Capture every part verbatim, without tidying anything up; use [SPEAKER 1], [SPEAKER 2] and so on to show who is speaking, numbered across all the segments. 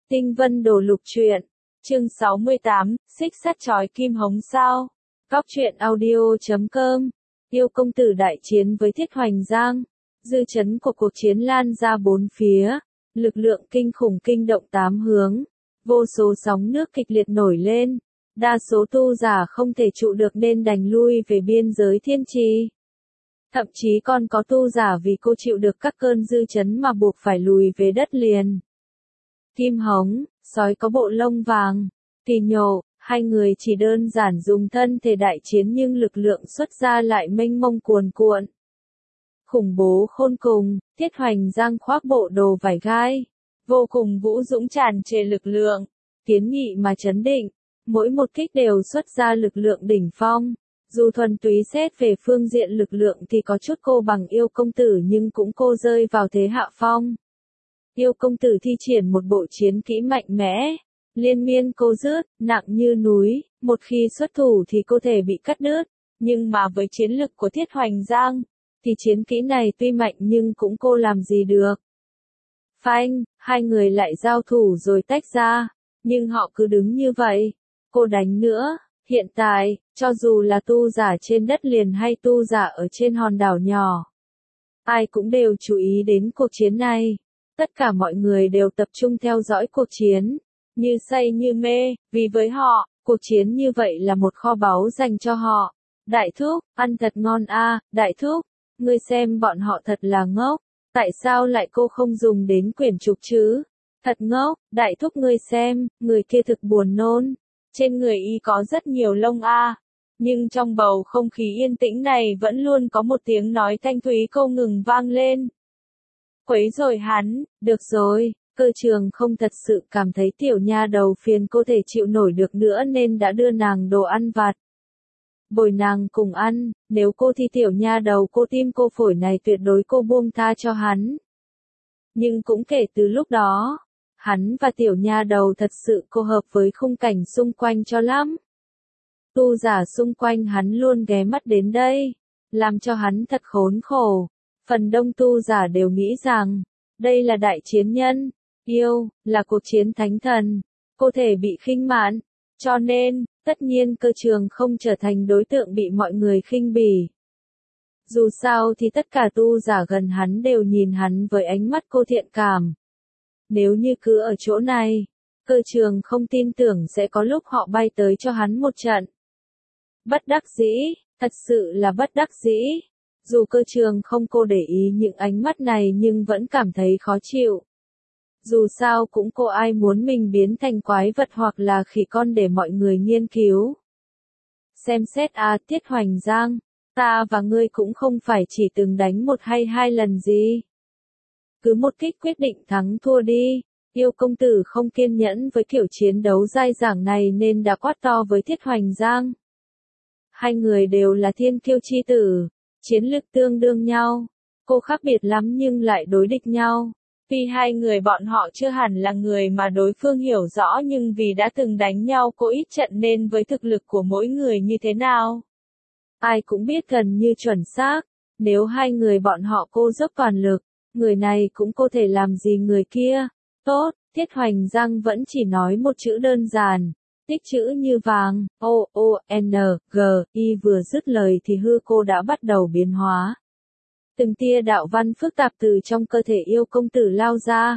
[SPEAKER 1] Tinh Vân Đồ Lục Truyện, chương sáu mươi tám, xích sắt chói kim hống sao. Góc truyện audio chấm com. Yêu công tử đại chiến với Thiết Hoành Giang. Dư chấn của cuộc chiến lan ra bốn phía, lực lượng kinh khủng kinh động tám hướng. Vô số sóng nước kịch liệt nổi lên, đa số tu giả không thể trụ được nên đành lui về biên giới thiên trì. Thậm chí còn có tu giả vì cô chịu được các cơn dư chấn mà buộc phải lùi về đất liền. Kim hống, sói có bộ lông vàng, tỳ nhộ, hai người chỉ đơn giản dùng thân thể đại chiến nhưng lực lượng xuất ra lại mênh mông cuồn cuộn. Khủng bố khôn cùng, Thiết Hoành Giang khoác bộ đồ vải gai, vô cùng vũ dũng tràn trề lực lượng, tiến nghị mà chấn định, mỗi một kích đều xuất ra lực lượng đỉnh phong. Dù thuần túy xét về phương diện lực lượng thì có chút cô bằng yêu công tử nhưng cũng cô rơi vào thế hạ phong. Yêu công tử thi triển một bộ chiến kỹ mạnh mẽ, liên miên cô rước, nặng như núi, một khi xuất thủ thì cô thể bị cắt đứt, nhưng mà với chiến lực của Thiết Hoành Giang, thì chiến kỹ này tuy mạnh nhưng cũng cô làm gì được. Phanh, hai người lại giao thủ rồi tách ra, nhưng họ cứ đứng như vậy, cô đánh nữa. Hiện tại, cho dù là tu giả trên đất liền hay tu giả ở trên hòn đảo nhỏ, ai cũng đều chú ý đến cuộc chiến này. Tất cả mọi người đều tập trung theo dõi cuộc chiến, như say như mê, vì với họ, cuộc chiến như vậy là một kho báu dành cho họ. Đại thúc, ăn thật ngon a, đại thúc, ngươi xem bọn họ thật là ngốc, tại sao lại cô không dùng đến quyển trục chứ? Thật ngốc, đại thúc ngươi xem, người kia thực buồn nôn. Trên người y có rất nhiều lông a, nhưng trong bầu không khí yên tĩnh này vẫn luôn có một tiếng nói thanh thúy không ngừng vang lên. Quấy rồi hắn, được rồi, Cơ Trường không thật sự cảm thấy tiểu nha đầu phiền cô thể chịu nổi được nữa nên đã đưa nàng đồ ăn vặt. Bồi nàng cùng ăn, nếu cô thì tiểu nha đầu cô tim cô phổi này tuyệt đối cô buông tha cho hắn. Nhưng cũng kể từ lúc đó, hắn và tiểu nha đầu thật sự cô hợp với khung cảnh xung quanh cho lắm. Tu giả xung quanh hắn luôn ghé mắt đến đây, làm cho hắn thật khốn khổ. Phần đông tu giả đều nghĩ rằng, đây là đại chiến nhân, yêu, là cuộc chiến thánh thần, cô thể bị khinh mạn, cho nên, tất nhiên Cơ Trường không trở thành đối tượng bị mọi người khinh bỉ. Dù sao thì tất cả tu giả gần hắn đều nhìn hắn với ánh mắt cô thiện cảm. Nếu như cứ ở chỗ này, Cơ Trường không tin tưởng sẽ có lúc họ bay tới cho hắn một trận. Bất đắc dĩ, thật sự là bất đắc dĩ. Dù Cơ Trường không cô để ý những ánh mắt này nhưng vẫn cảm thấy khó chịu. Dù sao cũng cô ai muốn mình biến thành quái vật hoặc là khỉ con để mọi người nghiên cứu. Xem xét à Thiết Hoành Giang, ta và ngươi cũng không phải chỉ từng đánh một hay hai lần gì. Cứ một kích quyết định thắng thua đi. Yêu công tử không kiên nhẫn với kiểu chiến đấu dai dẳng này nên đã quát to với Thiết Hoành Giang. Hai người đều là thiên kiêu chi tử, chiến lực tương đương nhau, cô khác biệt lắm nhưng lại đối địch nhau. Vì hai người bọn họ chưa hẳn là người mà đối phương hiểu rõ nhưng vì đã từng đánh nhau cô ít trận nên với thực lực của mỗi người như thế nào. Ai cũng biết gần như chuẩn xác, nếu hai người bọn họ cô dốc toàn lực, người này cũng có thể làm gì người kia. Tốt, Thiết Hoành Giang vẫn chỉ nói một chữ đơn giản, tích chữ như vàng, O, O, N, G, Y vừa dứt lời thì hư cô đã bắt đầu biến hóa. Từng tia đạo văn phức tạp từ trong cơ thể yêu công tử lao ra.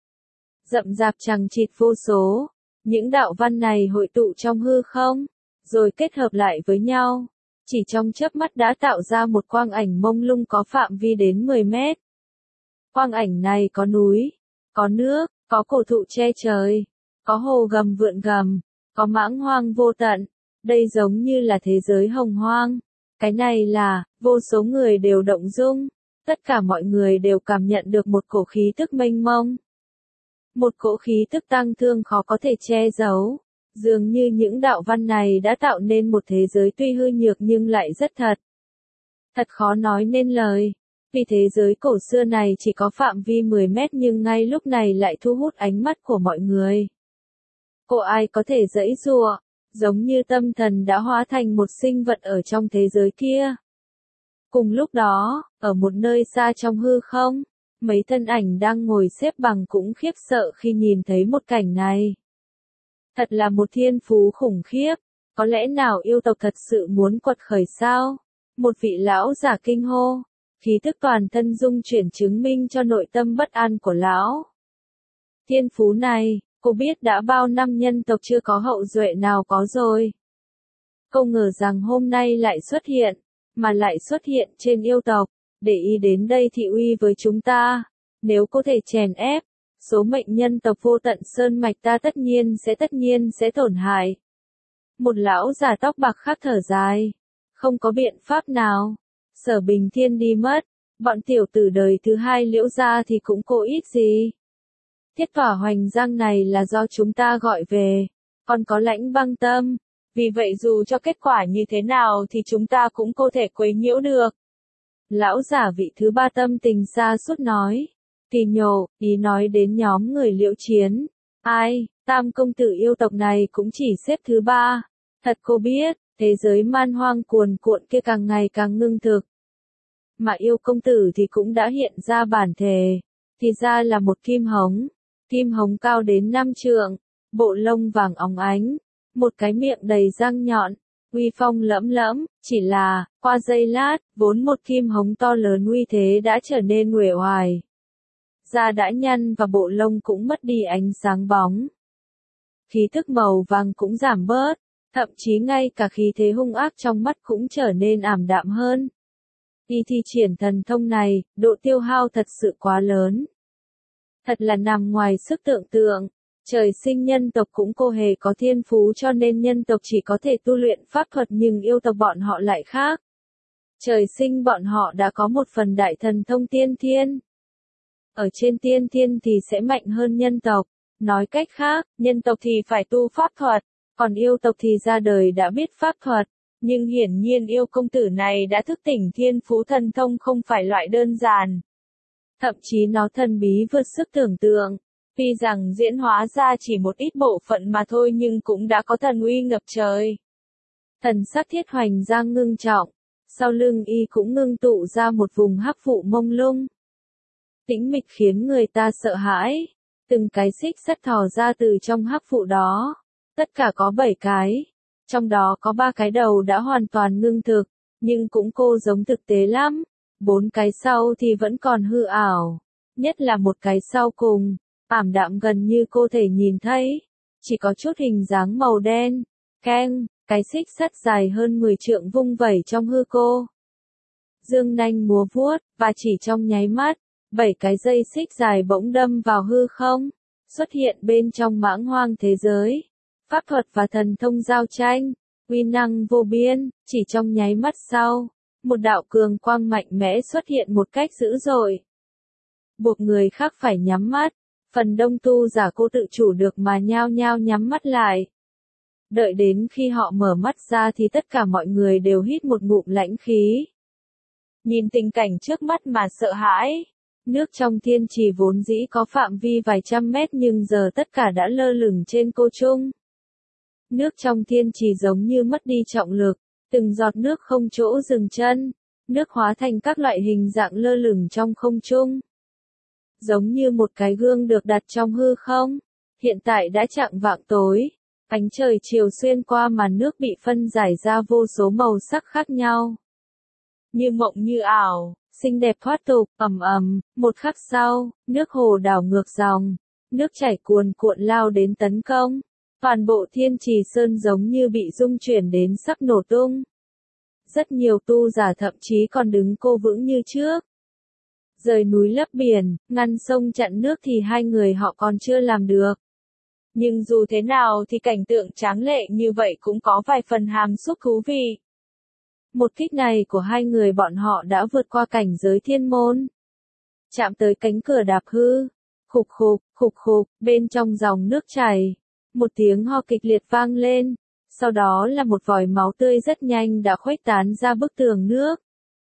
[SPEAKER 1] Rậm rạp chằng chịt vô số, những đạo văn này hội tụ trong hư không, rồi kết hợp lại với nhau. Chỉ trong chớp mắt đã tạo ra một quang ảnh mông lung có phạm vi đến mười mét. Quang ảnh này có núi, có nước, có cổ thụ che trời, có hồ gầm vượn gầm, có mãng hoang vô tận. Đây giống như là thế giới hồng hoang. Cái này là, vô số người đều động dung. Tất cả mọi người đều cảm nhận được một cổ khí tức mênh mông. Một cỗ khí tức tang thương khó có thể che giấu. Dường như những đạo văn này đã tạo nên một thế giới tuy hư nhược nhưng lại rất thật. Thật khó nói nên lời. Vì thế giới cổ xưa này chỉ có phạm vi mười mét nhưng ngay lúc này lại thu hút ánh mắt của mọi người. Cô ai có thể giãy giụa, giống như tâm thần đã hóa thành một sinh vật ở trong thế giới kia. Cùng lúc đó, ở một nơi xa trong hư không, Mấy thân ảnh đang ngồi xếp bằng cũng khiếp sợ khi nhìn thấy một cảnh này. Thật là một thiên phú khủng khiếp, có lẽ nào yêu tộc thật sự muốn quật khởi sao? Một vị lão giả kinh hô, khí tức toàn thân dung chuyển chứng minh cho nội tâm bất an của lão. Thiên phú này, cô biết đã bao năm nhân tộc chưa có hậu duệ nào có rồi. Không ngờ rằng hôm nay lại xuất hiện, mà lại xuất hiện trên yêu tộc, để ý đến đây thị uy với chúng ta. Nếu có thể chèn ép, số mệnh nhân tộc vô tận sơn mạch ta tất nhiên sẽ tất nhiên sẽ tổn hại. Một lão già tóc bạc khắc thở dài. Không có biện pháp nào. Sở Bình Thiên đi mất, bọn tiểu tử đời thứ hai Liễu gia thì cũng cố ít gì. Thiết Tỏa Hoành Giang này là do chúng ta gọi về, còn có Lãnh Băng Tâm. Vì vậy dù cho kết quả như thế nào thì chúng ta cũng có thể quấy nhiễu được. Lão giả vị thứ ba tâm tình xa suốt nói. Tỳ nhổ, ý nói đến nhóm người Liễu Chiến. Ai, tam công tử yêu tộc này cũng chỉ xếp thứ ba. Thật cô biết, thế giới man hoang cuồn cuộn kia càng ngày càng ngưng thực. Mà yêu công tử thì cũng đã hiện ra bản thể. Thì ra là một kim hống. Kim hống cao đến năm trượng, bộ lông vàng óng ánh. Một cái miệng đầy răng nhọn, uy phong lẫm lẫm, chỉ là, qua giây lát, vốn một kim hống to lớn uy thế đã trở nên uể oải. Da đã nhăn và bộ lông cũng mất đi ánh sáng bóng. Khí tức màu vàng cũng giảm bớt, thậm chí ngay cả khí thế hung ác trong mắt cũng trở nên ảm đạm hơn. Y thi triển thần thông này, độ tiêu hao thật sự quá lớn. Thật là nằm ngoài sức tưởng tượng. Trời sinh nhân tộc cũng cô hề có thiên phú cho nên nhân tộc chỉ có thể tu luyện pháp thuật nhưng yêu tộc bọn họ lại khác. Trời sinh bọn họ đã có một phần đại thần thông tiên thiên. Ở trên tiên thiên thì sẽ mạnh hơn nhân tộc. Nói cách khác, nhân tộc thì phải tu pháp thuật, còn yêu tộc thì ra đời đã biết pháp thuật. Nhưng hiển nhiên yêu công tử này đã thức tỉnh thiên phú thần thông không phải loại đơn giản. Thậm chí nó thần bí vượt sức tưởng tượng. Tuy rằng diễn hóa ra chỉ một ít bộ phận mà thôi nhưng cũng đã có thần uy ngập trời. Thần sắc Thiết Hoành Giang ngưng trọng, sau lưng y cũng ngưng tụ ra một vùng hắc vụ mông lung. Tĩnh mịch khiến người ta sợ hãi, từng cái xích sắt thò ra từ trong hắc vụ đó. Tất cả có bảy cái, trong đó có ba cái đầu đã hoàn toàn ngưng thực, nhưng cũng cô giống thực tế lắm. Bốn cái sau thì vẫn còn hư ảo, nhất là một cái sau cùng. Ảm đạm gần như cô thể nhìn thấy, chỉ có chút hình dáng màu đen, keng, cái xích sắt dài hơn mười trượng vung vẩy trong hư cô. Dương nanh múa vuốt, và chỉ trong nháy mắt, bảy cái dây xích dài bỗng đâm vào hư không, xuất hiện bên trong mãng hoang thế giới. Pháp thuật và thần thông giao tranh, uy năng vô biên, chỉ trong nháy mắt sau, một đạo cường quang mạnh mẽ xuất hiện một cách dữ dội. Buộc người khác phải nhắm mắt. Phần đông tu giả cô tự chủ được mà nhao nhao nhắm mắt lại. Đợi đến khi họ mở mắt ra thì tất cả mọi người đều hít một ngụm lãnh khí. Nhìn tình cảnh trước mắt mà sợ hãi. Nước trong thiên trì vốn dĩ có phạm vi vài trăm mét nhưng giờ tất cả đã lơ lửng trên cô trung. Nước trong thiên trì giống như mất đi trọng lực, từng giọt nước không chỗ dừng chân. Nước hóa thành các loại hình dạng lơ lửng trong không trung. Giống như một cái gương được đặt trong hư không. Hiện tại đã chạng vạng tối. Ánh trời chiều xuyên qua màn nước bị phân giải ra vô số màu sắc khác nhau. Như mộng như ảo, xinh đẹp thoát tục, ầm ầm, một khắc sau, nước hồ đảo ngược dòng. Nước chảy cuồn cuộn lao đến tấn công. Toàn bộ thiên trì sơn giống như bị rung chuyển đến sắp nổ tung. Rất nhiều tu giả thậm chí còn đứng cô vững như trước. Rời núi lấp biển, ngăn sông chặn nước thì hai người họ còn chưa làm được. Nhưng dù thế nào thì cảnh tượng tráng lệ như vậy cũng có vài phần hàm xúc thú vị. Một kích này của hai người bọn họ đã vượt qua cảnh giới thiên môn. Chạm tới cánh cửa đạp hư. Khục khục, khục khục, bên trong dòng nước chảy. Một tiếng ho kịch liệt vang lên. Sau đó là một vòi máu tươi rất nhanh đã khuếch tán ra bức tường nước.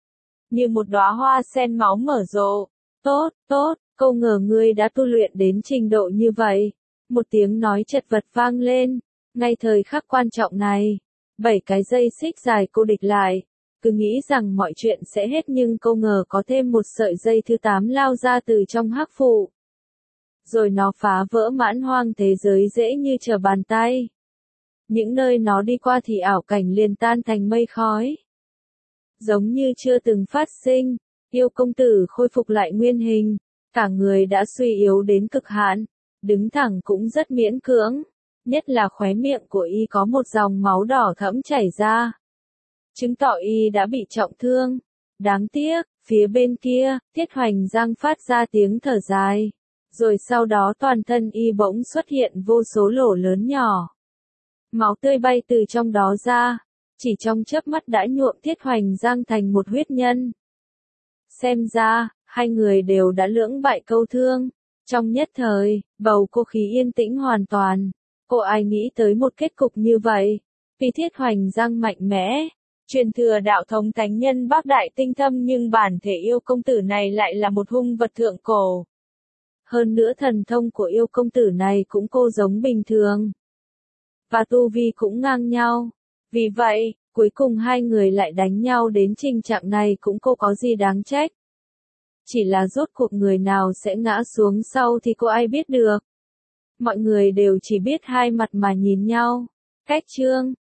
[SPEAKER 1] Như một đóa hoa sen máu mở rộ. Tốt, tốt, câu ngờ ngươi đã tu luyện đến trình độ như vậy. Một tiếng nói chật vật vang lên. Ngay thời khắc quan trọng này, bảy cái dây xích dài cô địch lại. cứ nghĩ rằng mọi chuyện sẽ hết nhưng cô ngờ có thêm một sợi dây thứ tám lao ra từ trong hắc phụ. Rồi nó phá vỡ mãn hoang thế giới dễ như trở bàn tay. Những nơi nó đi qua thì ảo cảnh liền tan thành mây khói. Giống như chưa từng phát sinh, yêu công tử khôi phục lại nguyên hình, cả người đã suy yếu đến cực hạn, đứng thẳng cũng rất miễn cưỡng, nhất là khóe miệng của y có một dòng máu đỏ thẫm chảy ra. Chứng tỏ y đã bị trọng thương. Đáng tiếc, phía bên kia, Tiết Hoành Giang phát ra tiếng thở dài. Rồi sau đó toàn thân y bỗng xuất hiện vô số lỗ lớn nhỏ. Máu tươi bay từ trong đó ra, chỉ trong chớp mắt đã nhuộm Tiết Hoành Giang thành một huyết nhân. Xem ra, hai người đều đã lưỡng bại câu thương. Trong nhất thời, bầu không khí yên tĩnh hoàn toàn. Cô ai nghĩ tới một kết cục như vậy? Vì Tiết Hoành Giang mạnh mẽ, truyền thừa đạo thống thánh nhân bác đại tinh thâm nhưng bản thể yêu công tử này lại là một hung vật thượng cổ. Hơn nữa thần thông của yêu công tử này cũng cô giống bình thường. Và tu vi cũng ngang nhau. Vì vậy, cuối cùng hai người lại đánh nhau đến trình trạng này cũng cô có gì đáng trách. Chỉ là rốt cuộc người nào sẽ ngã xuống sau thì cô ai biết được. Mọi người đều chỉ biết hai mặt mà nhìn nhau. Cách chương